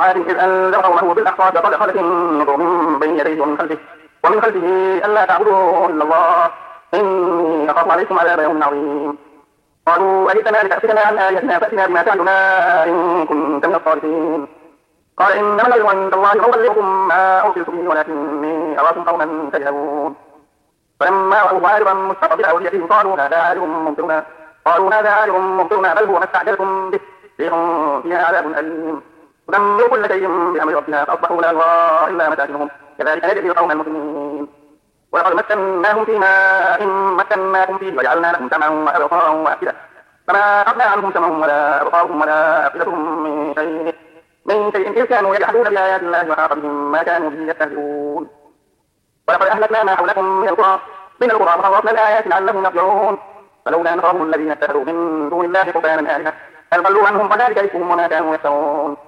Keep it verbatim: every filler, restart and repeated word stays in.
وعاد إذ أنذر قومه بالأحقاف قد خلت النذر من بين يديه ومن خلفه ومن خلفه ألا تعبدوا إلا الله إني أخاف عليكم عذاب يوم عظيم. قالوا أجئتنا لتأفكنا عن آلهتنا فأتنا بما تعدنا إن كنت من الصادقين. قال إنما العلم عند الله وأبلغكم ما أرسلت به ولكني أراكم قوما تجهلون. فلما رأوه عارضا مستقبل أوديتهم قالوا هذا عارض ممطرنا قالوا هذا عارض ممطرنا بل هو ما استعجلتم به ريح فيها عذاب أليم تدمر كل شيء بأمر ربها فأصبحوا لا يرى إلا مساكنهم كذلك نجزي القوم المجرمين. ولقد مكناهم في ماء مكناكم فيه وجعلنا لهم سمعا وأبصارا وأفئدة فما أغنى عنهم سمعهم ولا أبصارهم ولا أفئدتهم من شيء من شيء إذ كانوا يجحدون بآيات الله وحاق بهم ما كانوا به يستهزئون. ولقد أهلكنا ما حولكم من القرى من القرى فصرفنا الآيات لعلهم يرجعون. فلولا نصرهم الذين اتخذوا من دون الله قربانا آلهة هل ضلوا عنهم وذلك إفكهم وما كانوا يفترون.